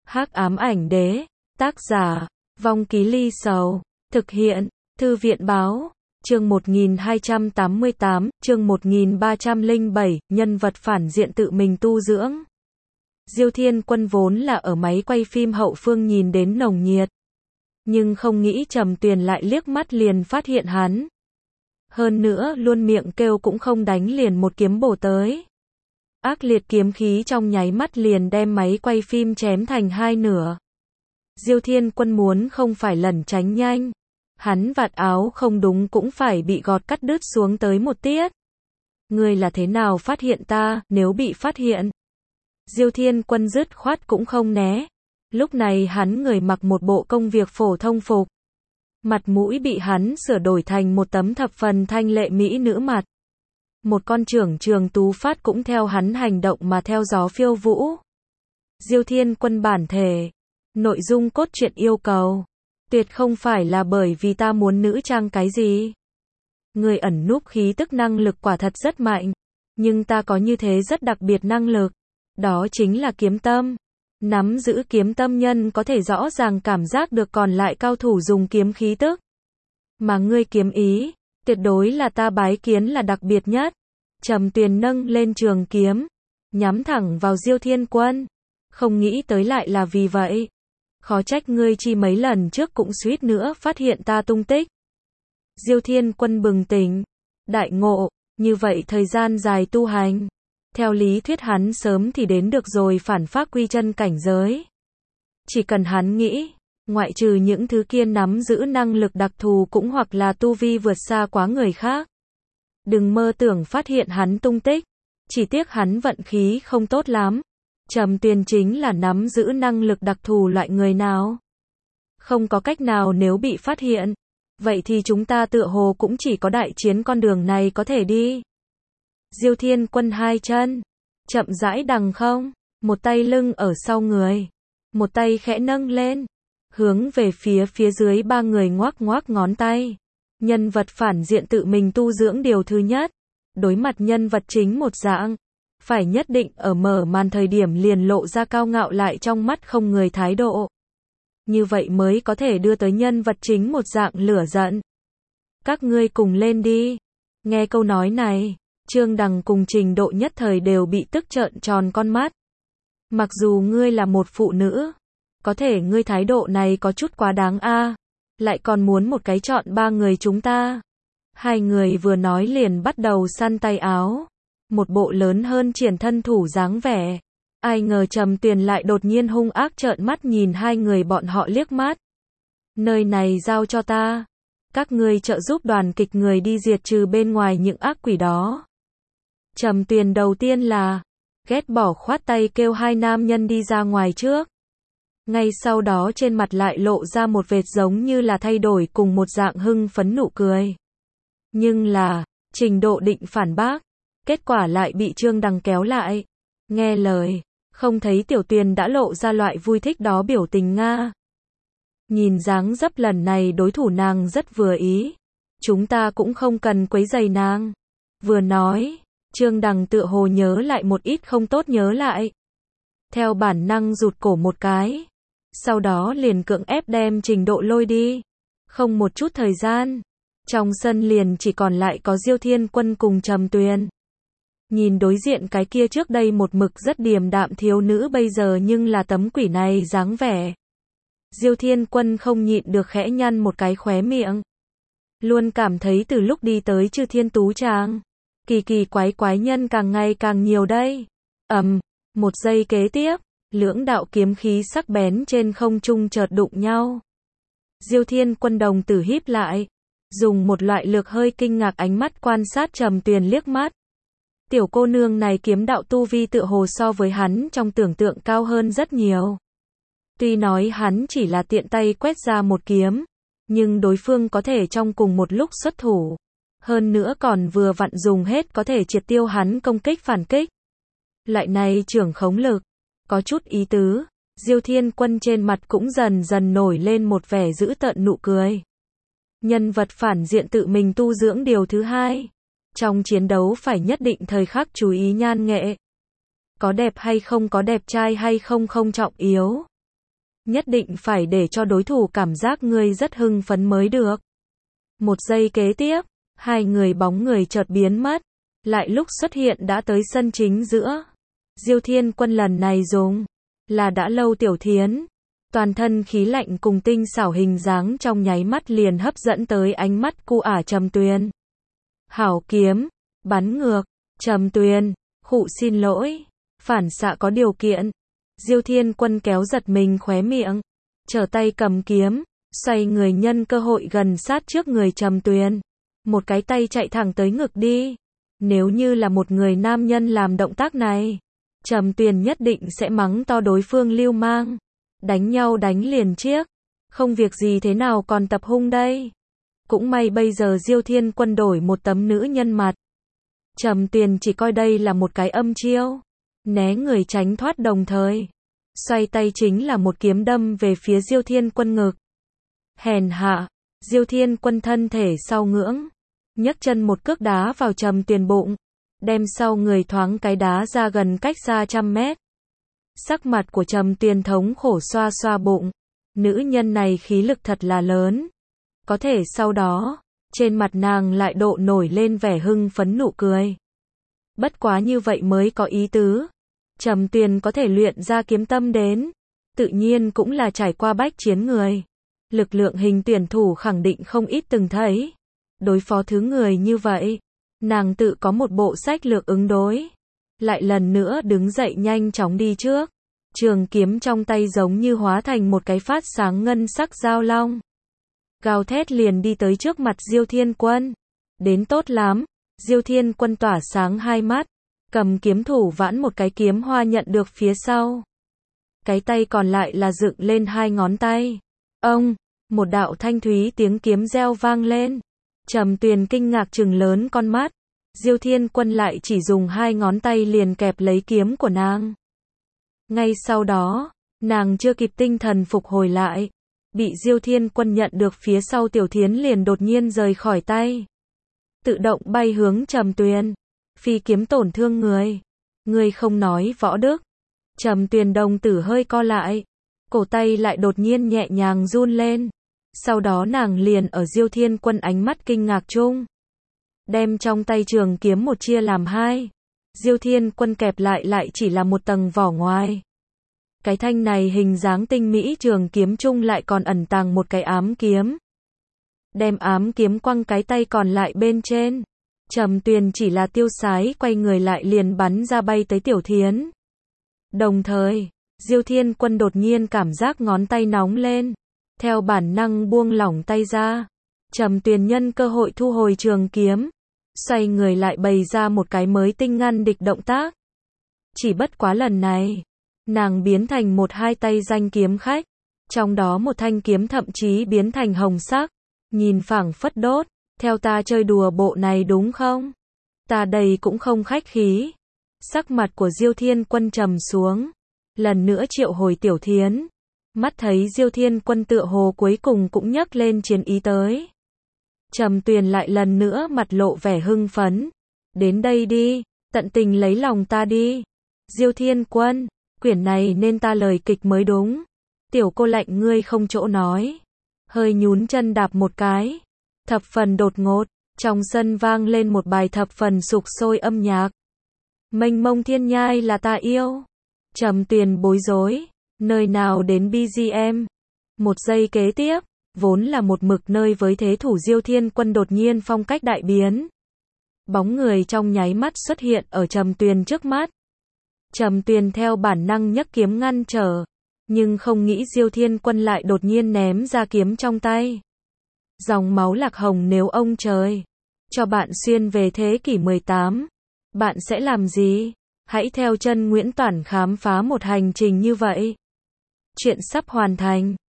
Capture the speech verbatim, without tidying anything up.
Hắc ám ảnh đế, tác giả, Vong Ký Ly Sầu, thực hiện, Thư viện báo, chương một nghìn hai trăm tám mươi tám, chương một nghìn ba trăm lẻ bảy, nhân vật phản diện tự mình tu dưỡng. Diêu Thiên Quân vốn là ở máy quay phim hậu phương nhìn đến nồng nhiệt, nhưng không nghĩ Trầm Tuyền lại liếc mắt liền phát hiện hắn. Hơn nữa luôn miệng kêu cũng không đánh liền một kiếm bổ tới. Ác liệt kiếm khí trong nháy mắt liền đem máy quay phim chém thành hai nửa. Diêu Thiên Quân muốn không phải lẩn tránh nhanh, hắn vạt áo không đúng cũng phải bị gọt cắt đứt xuống tới một tiết. Ngươi là thế nào phát hiện ta, nếu bị phát hiện? Diêu Thiên Quân dứt khoát cũng không né. Lúc này hắn người mặc một bộ công việc phổ thông phục. Mặt mũi bị hắn sửa đổi thành một tấm thập phần thanh lệ mỹ nữ mặt. Một con trưởng trường tú phát cũng theo hắn hành động mà theo gió phiêu vũ. Diêu Thiên Quân bản thể, nội dung cốt truyện yêu cầu, tuyệt không phải là bởi vì ta muốn nữ trang cái gì. Người ẩn núp khí tức năng lực quả thật rất mạnh, nhưng ta có như thế rất đặc biệt năng lực, đó chính là kiếm tâm. Nắm giữ kiếm tâm nhân có thể rõ ràng cảm giác được còn lại cao thủ dùng kiếm khí tức. Mà ngươi kiếm ý, tuyệt đối là ta bái kiến là đặc biệt nhất. Trầm Tuyền nâng lên trường kiếm, nhắm thẳng vào Diêu Thiên Quân. Không nghĩ tới lại là vì vậy. Khó trách ngươi chi mấy lần trước cũng suýt nữa phát hiện ta tung tích. Diêu Thiên Quân bừng tỉnh, đại ngộ, như vậy thời gian dài tu hành. Theo lý thuyết hắn sớm thì đến được rồi phản phác quy chân cảnh giới. Chỉ cần hắn nghĩ, ngoại trừ những thứ kia nắm giữ năng lực đặc thù cũng hoặc là tu vi vượt xa quá người khác. Đừng mơ tưởng phát hiện hắn tung tích, chỉ tiếc hắn vận khí không tốt lắm. Trầm Tuyền chính là nắm giữ năng lực đặc thù loại người nào. Không có cách nào nếu bị phát hiện, vậy thì chúng ta tựa hồ cũng chỉ có đại chiến con đường này có thể đi. Diêu Thiên Quân hai chân, chậm rãi đằng không, một tay lưng ở sau người, một tay khẽ nâng lên, hướng về phía phía dưới ba người ngoác ngoác ngón tay. Nhân vật phản diện tự mình tu dưỡng điều thứ nhất, đối mặt nhân vật chính một dạng, phải nhất định ở mở màn thời điểm liền lộ ra cao ngạo lại trong mắt không người thái độ. Như vậy mới có thể đưa tới nhân vật chính một dạng lửa giận. Các ngươi cùng lên đi. Nghe câu nói này, Trương Đằng cùng Trình Độ nhất thời đều bị tức trợn tròn con mắt. Mặc dù ngươi là một phụ nữ, có thể ngươi thái độ này có chút quá đáng a, à, lại còn muốn một cái chọn ba người chúng ta. Hai người vừa nói liền bắt đầu săn tay áo, một bộ lớn hơn triển thân thủ dáng vẻ. Ai ngờ Trầm Tuyền lại đột nhiên hung ác trợn mắt nhìn hai người bọn họ liếc mắt. Nơi này giao cho ta, các ngươi trợ giúp đoàn kịch người đi diệt trừ bên ngoài những ác quỷ đó. Trầm Tuyền đầu tiên là ghét bỏ khoát tay kêu hai nam nhân đi ra ngoài trước. Ngay sau đó trên mặt lại lộ ra một vệt giống như là thay đổi cùng một dạng hưng phấn nụ cười. Nhưng là, Trình Độ định phản bác, kết quả lại bị Trương Đằng kéo lại. Nghe lời, không thấy Tiểu Tuyền đã lộ ra loại vui thích đó biểu tình nga. Nhìn dáng dấp lần này đối thủ nàng rất vừa ý. Chúng ta cũng không cần quấy rầy nàng. Vừa nói, Trương Đằng tựa hồ nhớ lại một ít không tốt nhớ lại. Theo bản năng rụt cổ một cái. Sau đó liền cưỡng ép đem Trình Độ lôi đi. Không một chút thời gian, trong sân liền chỉ còn lại có Diêu Thiên Quân cùng Trầm Tuyền. Nhìn đối diện cái kia trước đây một mực rất điềm đạm thiếu nữ bây giờ nhưng là tấm quỷ này dáng vẻ. Diêu Thiên Quân không nhịn được khẽ nhăn một cái khóe miệng. Luôn cảm thấy từ lúc đi tới Chư Thiên Tú Tràng, kỳ kỳ quái quái nhân càng ngày càng nhiều đây. Ầm, um, một giây kế tiếp, lưỡng đạo kiếm khí sắc bén trên không trung chợt đụng nhau. Diêu Thiên Quân đồng tử híp lại, dùng một loại lược hơi kinh ngạc ánh mắt quan sát Trầm Tuyền liếc mắt. Tiểu cô nương này kiếm đạo tu vi tựa hồ so với hắn trong tưởng tượng cao hơn rất nhiều. Tuy nói hắn chỉ là tiện tay quét ra một kiếm, nhưng đối phương có thể trong cùng một lúc xuất thủ. Hơn nữa còn vừa vặn dùng hết có thể triệt tiêu hắn công kích phản kích. Loại này trưởng khống lực, có chút ý tứ. Diêu Thiên Quân trên mặt cũng dần dần nổi lên một vẻ dữ tợn nụ cười. Nhân vật phản diện tự mình tu dưỡng điều thứ hai. Trong chiến đấu phải nhất định thời khắc chú ý nhan nghệ. Có đẹp hay không có đẹp trai hay không không trọng yếu. Nhất định phải để cho đối thủ cảm giác ngươi rất hưng phấn mới được. Một giây kế tiếp, hai người bóng người chợt biến mất, lại lúc xuất hiện đã tới sân chính giữa. Diêu Thiên Quân lần này dùng là đã lâu tiểu thiến, toàn thân khí lạnh cùng tinh xảo hình dáng trong nháy mắt liền hấp dẫn tới ánh mắt cu ả Trầm Tuyền. Hảo kiếm, bắn ngược, Trầm Tuyền, khụ xin lỗi, phản xạ có điều kiện. Diêu Thiên Quân kéo giật mình khóe miệng, trở tay cầm kiếm, xoay người nhân cơ hội gần sát trước người Trầm Tuyền. Một cái tay chạy thẳng tới ngực đi. Nếu như là một người nam nhân làm động tác này, Trầm Tuyền nhất định sẽ mắng to đối phương lưu mang. Đánh nhau đánh liền chiếc, không việc gì thế nào còn tập hung đây. Cũng may bây giờ Diêu Thiên Quân đổi một tấm nữ nhân mặt. Trầm Tuyền chỉ coi đây là một cái âm chiêu, né người tránh thoát đồng thời xoay tay chính là một kiếm đâm về phía Diêu Thiên Quân ngực. Hèn hạ, Diêu Thiên Quân thân thể sau ngưỡng, nhấc chân một cước đá vào Trầm Tuyền bụng, đem sau người thoáng cái đá ra gần cách xa trăm mét. Sắc mặt của Trầm Tuyền thống khổ xoa xoa bụng, nữ nhân này khí lực thật là lớn. Có thể sau đó, trên mặt nàng lại độ nổi lên vẻ hưng phấn nụ cười. Bất quá như vậy mới có ý tứ. Trầm Tuyền có thể luyện ra kiếm tâm đến, tự nhiên cũng là trải qua bách chiến người. Lực lượng hình tuyển thủ khẳng định không ít từng thấy. Đối phó thứ người như vậy, nàng tự có một bộ sách lược ứng đối. Lại lần nữa đứng dậy nhanh chóng đi trước. Trường kiếm trong tay giống như hóa thành một cái phát sáng ngân sắc dao long. Gào thét liền đi tới trước mặt Diêu Thiên Quân. Đến tốt lắm, Diêu Thiên Quân tỏa sáng hai mắt, cầm kiếm thủ vãn một cái kiếm hoa nhận được phía sau. Cái tay còn lại là dựng lên hai ngón tay. Ông, một đạo thanh thúy tiếng kiếm reo vang lên. Trầm Tuyền kinh ngạc trừng lớn con mắt. Diêu Thiên Quân lại chỉ dùng hai ngón tay liền kẹp lấy kiếm của nàng. Ngay sau đó, nàng chưa kịp tinh thần phục hồi lại, bị Diêu Thiên Quân nhận được phía sau tiểu thiến liền đột nhiên rời khỏi tay. Tự động bay hướng Trầm Tuyền. Phi kiếm tổn thương người. Người không nói võ đức. Trầm Tuyền đồng tử hơi co lại. Cổ tay lại đột nhiên nhẹ nhàng run lên. Sau đó nàng liền ở Diêu Thiên Quân ánh mắt kinh ngạc chung, đem trong tay trường kiếm một chia làm hai. Diêu Thiên Quân kẹp lại lại chỉ là một tầng vỏ ngoài. Cái thanh này hình dáng tinh mỹ trường kiếm chung lại còn ẩn tàng một cái ám kiếm. Đem ám kiếm quăng cái tay còn lại bên trên. Trầm Tuyền chỉ là tiêu sái quay người lại liền bắn ra bay tới tiểu thiến. Đồng thời, Diêu Thiên Quân đột nhiên cảm giác ngón tay nóng lên. Theo bản năng buông lỏng tay ra. Trầm Tuyền nhân cơ hội thu hồi trường kiếm. Xoay người lại bày ra một cái mới tinh ngăn địch động tác. Chỉ bất quá lần này, nàng biến thành một hai tay danh kiếm khách. Trong đó một thanh kiếm thậm chí biến thành hồng sắc. Nhìn phảng phất đốt. Theo ta chơi đùa bộ này đúng không? Ta đây cũng không khách khí. Sắc mặt của Diêu Thiên Quân trầm xuống. Lần nữa triệu hồi tiểu thiến. Mắt thấy Diêu Thiên Quân tựa hồ cuối cùng cũng nhấc lên chiến ý tới. Trầm Tuyền lại lần nữa mặt lộ vẻ hưng phấn. Đến đây đi, tận tình lấy lòng ta đi. Diêu Thiên Quân, quyển này nên ta lời kịch mới đúng. Tiểu cô lạnh ngươi không chỗ nói. Hơi nhún chân đạp một cái. Thập phần đột ngột, trong sân vang lên một bài thập phần sục sôi âm nhạc. Mênh mông thiên nhai là ta yêu. Trầm Tuyền bối rối, nơi nào đến bê giê em. Một giây kế tiếp, vốn là một mực nơi với thế thủ Diêu Thiên Quân đột nhiên phong cách đại biến. Bóng người trong nháy mắt xuất hiện ở Trầm Tuyền trước mắt. Trầm Tuyền theo bản năng nhấc kiếm ngăn trở, nhưng không nghĩ Diêu Thiên Quân lại đột nhiên ném ra kiếm trong tay. Dòng máu lạc hồng nếu ông trời cho bạn xuyên về thế kỷ mười tám, bạn sẽ làm gì? Hãy theo chân Nguyễn Toản khám phá một hành trình như vậy. Chuyện sắp hoàn thành.